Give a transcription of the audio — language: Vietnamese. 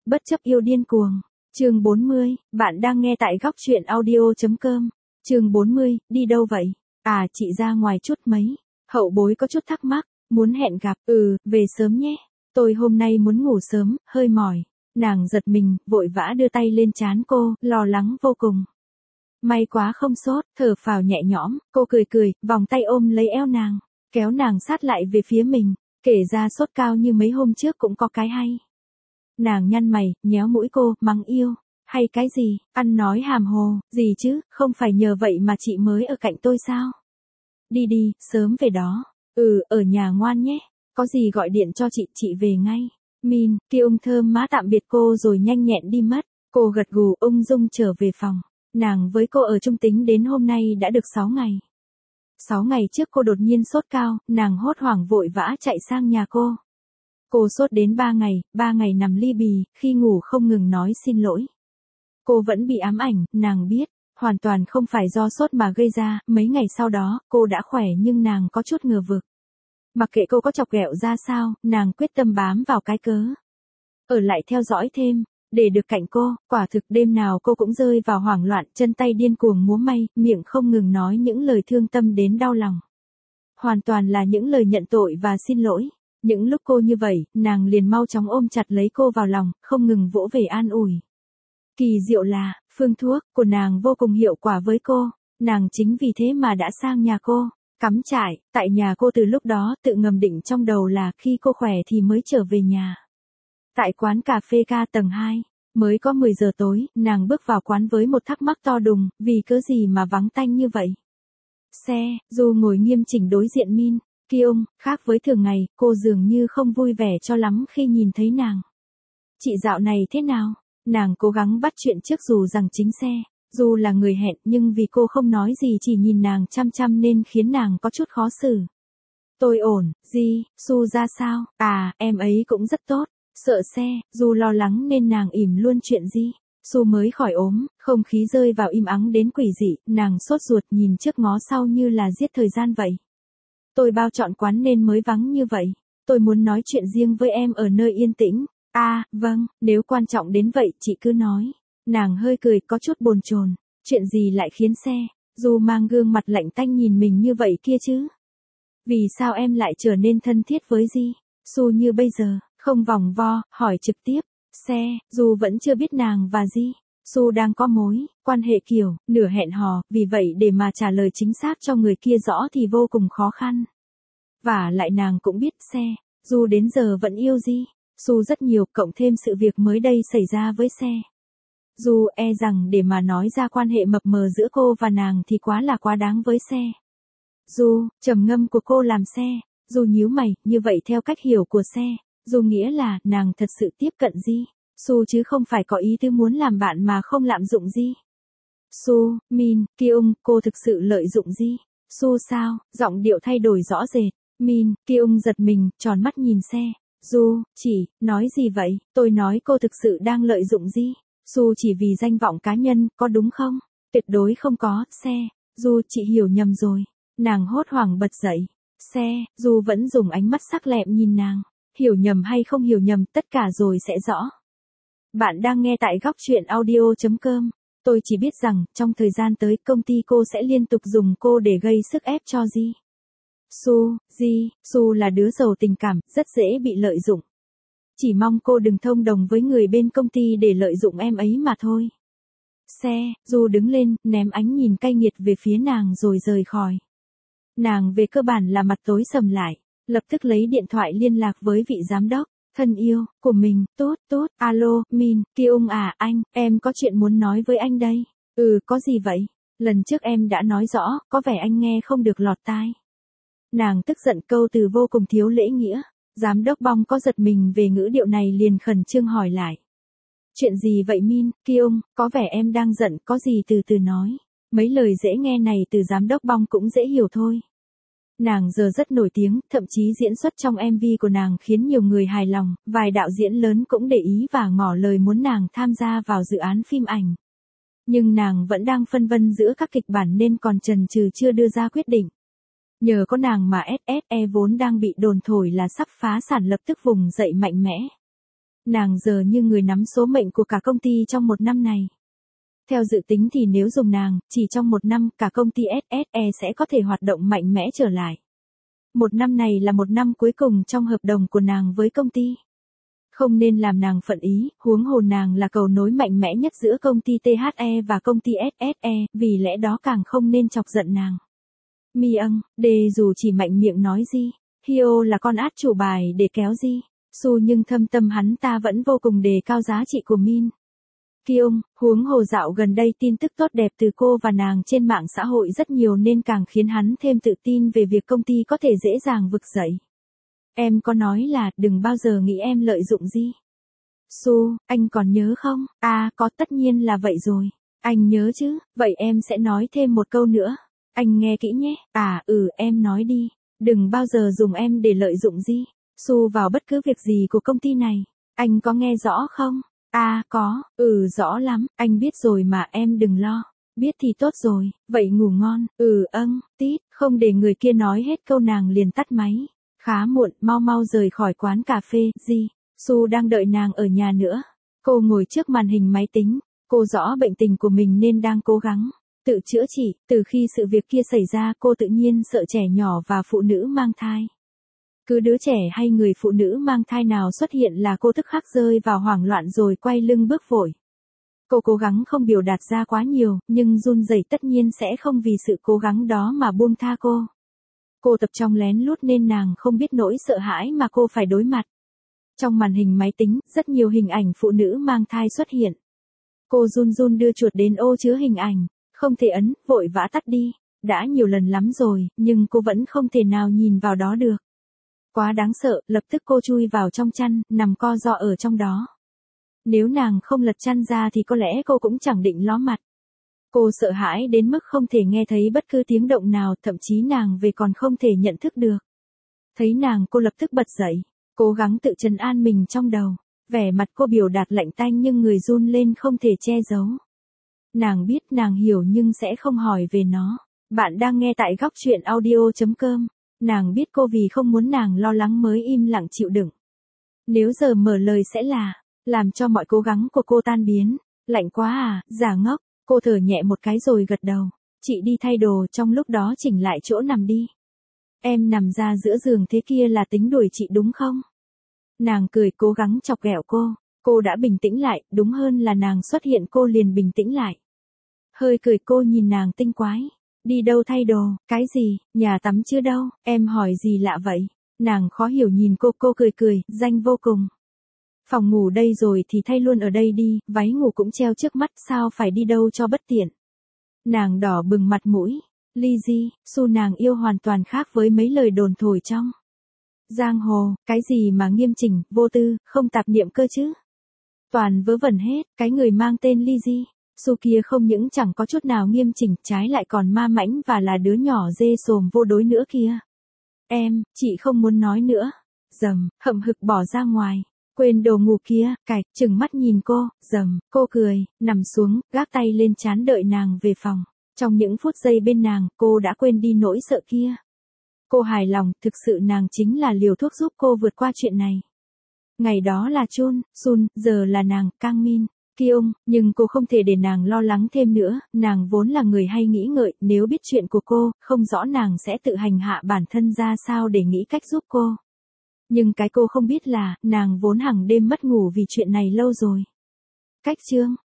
Bất chấp yêu điên cuồng. Chương 40, bạn đang nghe tại góc truyện audio.com. Chương 40, đi đâu vậy? À, chị ra ngoài chút mấy. Hậu bối có chút thắc mắc, muốn hẹn gặp. Về sớm nhé. Tôi hôm nay muốn ngủ sớm, hơi mỏi. Nàng giật mình, vội vã đưa tay lên trán cô, lo lắng vô cùng. May quá không sốt, thở phào nhẹ nhõm, cô cười cười, vòng tay ôm lấy eo nàng, kéo nàng sát lại về phía mình, kể ra sốt cao như mấy hôm trước cũng có cái hay. Nàng nhăn mày, nhéo mũi cô, mắng yêu, hay cái gì, ăn nói hàm hồ, gì chứ, không phải nhờ vậy mà chị mới ở cạnh tôi sao? Đi đi, sớm về đó. Ở nhà ngoan nhé, có gì gọi điện cho chị về ngay. Min, kia ung thơm má tạm biệt cô rồi nhanh nhẹn đi mất, cô gật gù ung dung trở về phòng. Nàng với cô ở chung tính đến hôm nay đã được 6 ngày. 6 ngày trước cô đột nhiên sốt cao, nàng hốt hoảng vội vã chạy sang nhà cô. Cô sốt đến 3 ngày nằm li bì, khi ngủ không ngừng nói xin lỗi. Cô vẫn bị ám ảnh, nàng biết, hoàn toàn không phải do sốt mà gây ra, mấy ngày sau đó, cô đã khỏe nhưng nàng có chút ngờ vực. Mặc kệ cô có chọc ghẹo ra sao, nàng quyết tâm bám vào cái cớ. Ở lại theo dõi thêm. Để được cạnh cô, quả thực đêm nào cô cũng rơi vào hoảng loạn, chân tay điên cuồng múa may, miệng không ngừng nói những lời thương tâm đến đau lòng. Hoàn toàn là những lời nhận tội và xin lỗi. Những lúc cô như vậy, nàng liền mau chóng ôm chặt lấy cô vào lòng, không ngừng vỗ về an ủi. Kỳ diệu là, phương thuốc của nàng vô cùng hiệu quả với cô, nàng chính vì thế mà đã sang nhà cô, cắm trại, tại nhà cô từ lúc đó tự ngầm định trong đầu là khi cô khỏe thì mới trở về nhà. Tại quán cà phê ca tầng 2, mới có 10 giờ tối, nàng bước vào quán với một thắc mắc to đùng, vì cớ gì mà vắng tanh như vậy. Xe, dù ngồi nghiêm chỉnh đối diện Min, Kyung, khác với thường ngày, cô dường như không vui vẻ cho lắm khi nhìn thấy nàng. Chị dạo này thế nào? Nàng cố gắng bắt chuyện trước dù rằng chính xe, dù là người hẹn nhưng vì cô không nói gì chỉ nhìn nàng chăm chăm nên khiến nàng có chút khó xử. Tôi ổn, Su ra sao? À, em ấy cũng rất tốt. Sợ xe, dù lo lắng nên nàng ỉm luôn chuyện Su mới khỏi ốm, không khí rơi vào im ắng đến quỷ dị, nàng sốt ruột nhìn trước ngó sau như là giết thời gian vậy. Tôi bao chọn quán nên mới vắng như vậy. Tôi muốn nói chuyện riêng với em ở nơi yên tĩnh. À, vâng, nếu quan trọng đến vậy chị cứ nói. Nàng hơi cười có chút bồn chồn. Chuyện gì lại khiến Du mang gương mặt lạnh tanh nhìn mình như vậy kia chứ? Vì sao em lại trở nên thân thiết với Su như bây giờ? Không vòng vo, hỏi trực tiếp. Du vẫn chưa biết nàng và Su đang có mối quan hệ kiểu nửa hẹn hò, vì vậy để mà trả lời chính xác cho người kia rõ thì vô cùng khó khăn. Và lại nàng cũng biết Du đến giờ vẫn yêu Su rất nhiều, cộng thêm sự việc mới đây xảy ra với Du e rằng để mà nói ra quan hệ mập mờ giữa cô và nàng thì quá đáng với Du, trầm ngâm của cô làm Du nhíu mày, như vậy theo cách hiểu của Du nghĩa là nàng thật sự tiếp cận Su chứ không phải có ý tứ muốn làm bạn mà không lạm dụng Su, Min, Kyung, cô thực sự lợi dụng Su sao? Giọng điệu thay đổi rõ rệt. Min, Kyung giật mình, tròn mắt nhìn Du, nói gì vậy? Tôi nói cô thực sự đang lợi dụng Su chỉ vì danh vọng cá nhân, có đúng không? Tuyệt đối không có, Du chị hiểu nhầm rồi. Nàng hốt hoảng bật dậy. Du vẫn dùng ánh mắt sắc lẹm nhìn nàng. Hiểu nhầm hay không hiểu nhầm, tất cả rồi sẽ rõ. Bạn đang nghe tại góc truyện audio.com. Tôi chỉ biết rằng, trong thời gian tới, công ty cô sẽ liên tục dùng cô để gây sức ép cho Su là đứa giàu tình cảm, rất dễ bị lợi dụng. Chỉ mong cô đừng thông đồng với người bên công ty để lợi dụng em ấy mà thôi. Du đứng lên, ném ánh nhìn cay nghiệt về phía nàng rồi rời khỏi. Nàng về cơ bản là mặt tối sầm lại, lập tức lấy điện thoại liên lạc với vị giám đốc thân yêu của mình. Tốt, alo, Min, Kyung à, em có chuyện muốn nói với anh đây. Có gì vậy? Lần trước em đã nói rõ, có vẻ anh nghe không được lọt tai. Nàng tức giận câu từ vô cùng thiếu lễ nghĩa. Giám đốc Bong có giật mình về ngữ điệu này liền khẩn trương hỏi lại. Chuyện gì vậy Min, Kyung, có vẻ em đang giận, có gì từ từ nói. Mấy lời dễ nghe này từ giám đốc Bong cũng dễ hiểu thôi. Nàng giờ rất nổi tiếng, thậm chí diễn xuất trong MV của nàng khiến nhiều người hài lòng, vài đạo diễn lớn cũng để ý và ngỏ lời muốn nàng tham gia vào dự án phim ảnh. Nhưng nàng vẫn đang phân vân giữa các kịch bản nên còn chần chừ chưa đưa ra quyết định. Nhờ có nàng mà SSE vốn đang bị đồn thổi là sắp phá sản lập tức vùng dậy mạnh mẽ. Nàng giờ như người nắm số mệnh của cả công ty trong một năm này. Theo dự tính thì nếu dùng nàng, chỉ trong một năm cả công ty SSE sẽ có thể hoạt động mạnh mẽ trở lại. Một năm này là một năm cuối cùng trong hợp đồng của nàng với công ty. Không nên làm nàng phận ý, huống hồ nàng là cầu nối mạnh mẽ nhất giữa công ty THE và công ty SSE, vì lẽ đó càng không nên chọc giận nàng. Mi âng, đề dù chỉ mạnh miệng nói gì, Hio là con át chủ bài để kéo gì, Su nhưng thâm tâm hắn ta vẫn vô cùng đề cao giá trị của Min. Kyung, huống hồ dạo gần đây tin tức tốt đẹp từ cô và nàng trên mạng xã hội rất nhiều nên càng khiến hắn thêm tự tin về việc công ty có thể dễ dàng vực dậy. Em có nói là đừng bao giờ nghĩ em lợi dụng gì. Su, anh còn nhớ không? À, có, tất nhiên là vậy rồi. Anh nhớ chứ, vậy em sẽ nói thêm một câu nữa. Anh nghe kỹ nhé. À, em nói đi. Đừng bao giờ dùng em để lợi dụng gì. Su vào bất cứ việc gì của công ty này. Anh có nghe rõ không? À, có, rõ lắm, anh biết rồi mà em đừng lo. Biết thì tốt rồi, vậy ngủ ngon. Tít, không để người kia nói hết câu nàng liền tắt máy. Khá muộn, mau mau rời khỏi quán cà phê, gì? Su đang đợi nàng ở nhà nữa. Cô ngồi trước màn hình máy tính, cô rõ bệnh tình của mình nên đang cố gắng tự chữa trị. Từ khi sự việc kia xảy ra cô tự nhiên sợ trẻ nhỏ và phụ nữ mang thai. Cứ đứa trẻ hay người phụ nữ mang thai nào xuất hiện là cô tức khắc rơi vào hoảng loạn rồi quay lưng bước vội. Cô cố gắng không biểu đạt ra quá nhiều, nhưng run rẩy tất nhiên sẽ không vì sự cố gắng đó mà buông tha cô. Cô tập trong lén lút nên nàng không biết nỗi sợ hãi mà cô phải đối mặt. Trong màn hình máy tính, rất nhiều hình ảnh phụ nữ mang thai xuất hiện. Cô run run đưa chuột đến ô chứa hình ảnh, không thể ấn, vội vã tắt đi. Đã nhiều lần lắm rồi, nhưng cô vẫn không thể nào nhìn vào đó được. Quá đáng sợ, lập tức cô chui vào trong chăn, nằm co ro ở trong đó. Nếu nàng không lật chăn ra thì có lẽ cô cũng chẳng định ló mặt. Cô sợ hãi đến mức không thể nghe thấy bất cứ tiếng động nào, thậm chí nàng về còn không thể nhận thức được. Thấy nàng cô lập tức bật dậy, cố gắng tự trấn an mình trong đầu. Vẻ mặt cô biểu đạt lạnh tanh nhưng người run lên không thể che giấu. Nàng biết nàng hiểu nhưng sẽ không hỏi về nó. Bạn đang nghe tại góc truyện audio.com. Nàng biết cô vì không muốn nàng lo lắng mới im lặng chịu đựng. Nếu giờ mở lời sẽ là, làm cho mọi cố gắng của cô tan biến. Lạnh quá à, giả ngốc, cô thở nhẹ một cái rồi gật đầu. Chị đi thay đồ trong lúc đó chỉnh lại chỗ nằm đi. Em nằm ra giữa giường thế kia là tính đuổi chị đúng không? Nàng cười cố gắng chọc ghẹo cô. Cô đã bình tĩnh lại, đúng hơn là nàng xuất hiện cô liền bình tĩnh lại. Hơi cười cô nhìn nàng tinh quái. Đi đâu thay đồ, cái gì, nhà tắm chưa đâu, em hỏi gì lạ vậy? Nàng khó hiểu nhìn cô cười, danh vô cùng. Phòng ngủ đây rồi thì thay luôn ở đây đi, váy ngủ cũng treo trước mắt sao phải đi đâu cho bất tiện. Nàng đỏ bừng mặt mũi. Lizzy, Su nàng yêu hoàn toàn khác với mấy lời đồn thổi trong giang hồ, cái gì mà nghiêm chỉnh, vô tư, không tạp niệm cơ chứ. Toàn vớ vẩn hết, cái người mang tên Lizzy. Su kia không những chẳng có chút nào nghiêm chỉnh, trái lại còn ma mãnh và là đứa nhỏ dê sồm vô đối nữa kia. Chị không muốn nói nữa. Dầm, hậm hực bỏ ra ngoài. Quên đồ ngủ kia, cạch, chừng mắt nhìn cô, dầm, cô cười, nằm xuống, gác tay lên trán đợi nàng về phòng. Trong những phút giây bên nàng, cô đã quên đi nỗi sợ kia. Cô hài lòng, thực sự nàng chính là liều thuốc giúp cô vượt qua chuyện này. Ngày đó là Chun, Sun, giờ là nàng, Kang Min. Kyung, nhưng cô không thể để nàng lo lắng thêm nữa, nàng vốn là người hay nghĩ ngợi, nếu biết chuyện của cô, không rõ nàng sẽ tự hành hạ bản thân ra sao để nghĩ cách giúp cô. Nhưng cái cô không biết là, nàng vốn hàng đêm mất ngủ vì chuyện này lâu rồi. Cách chương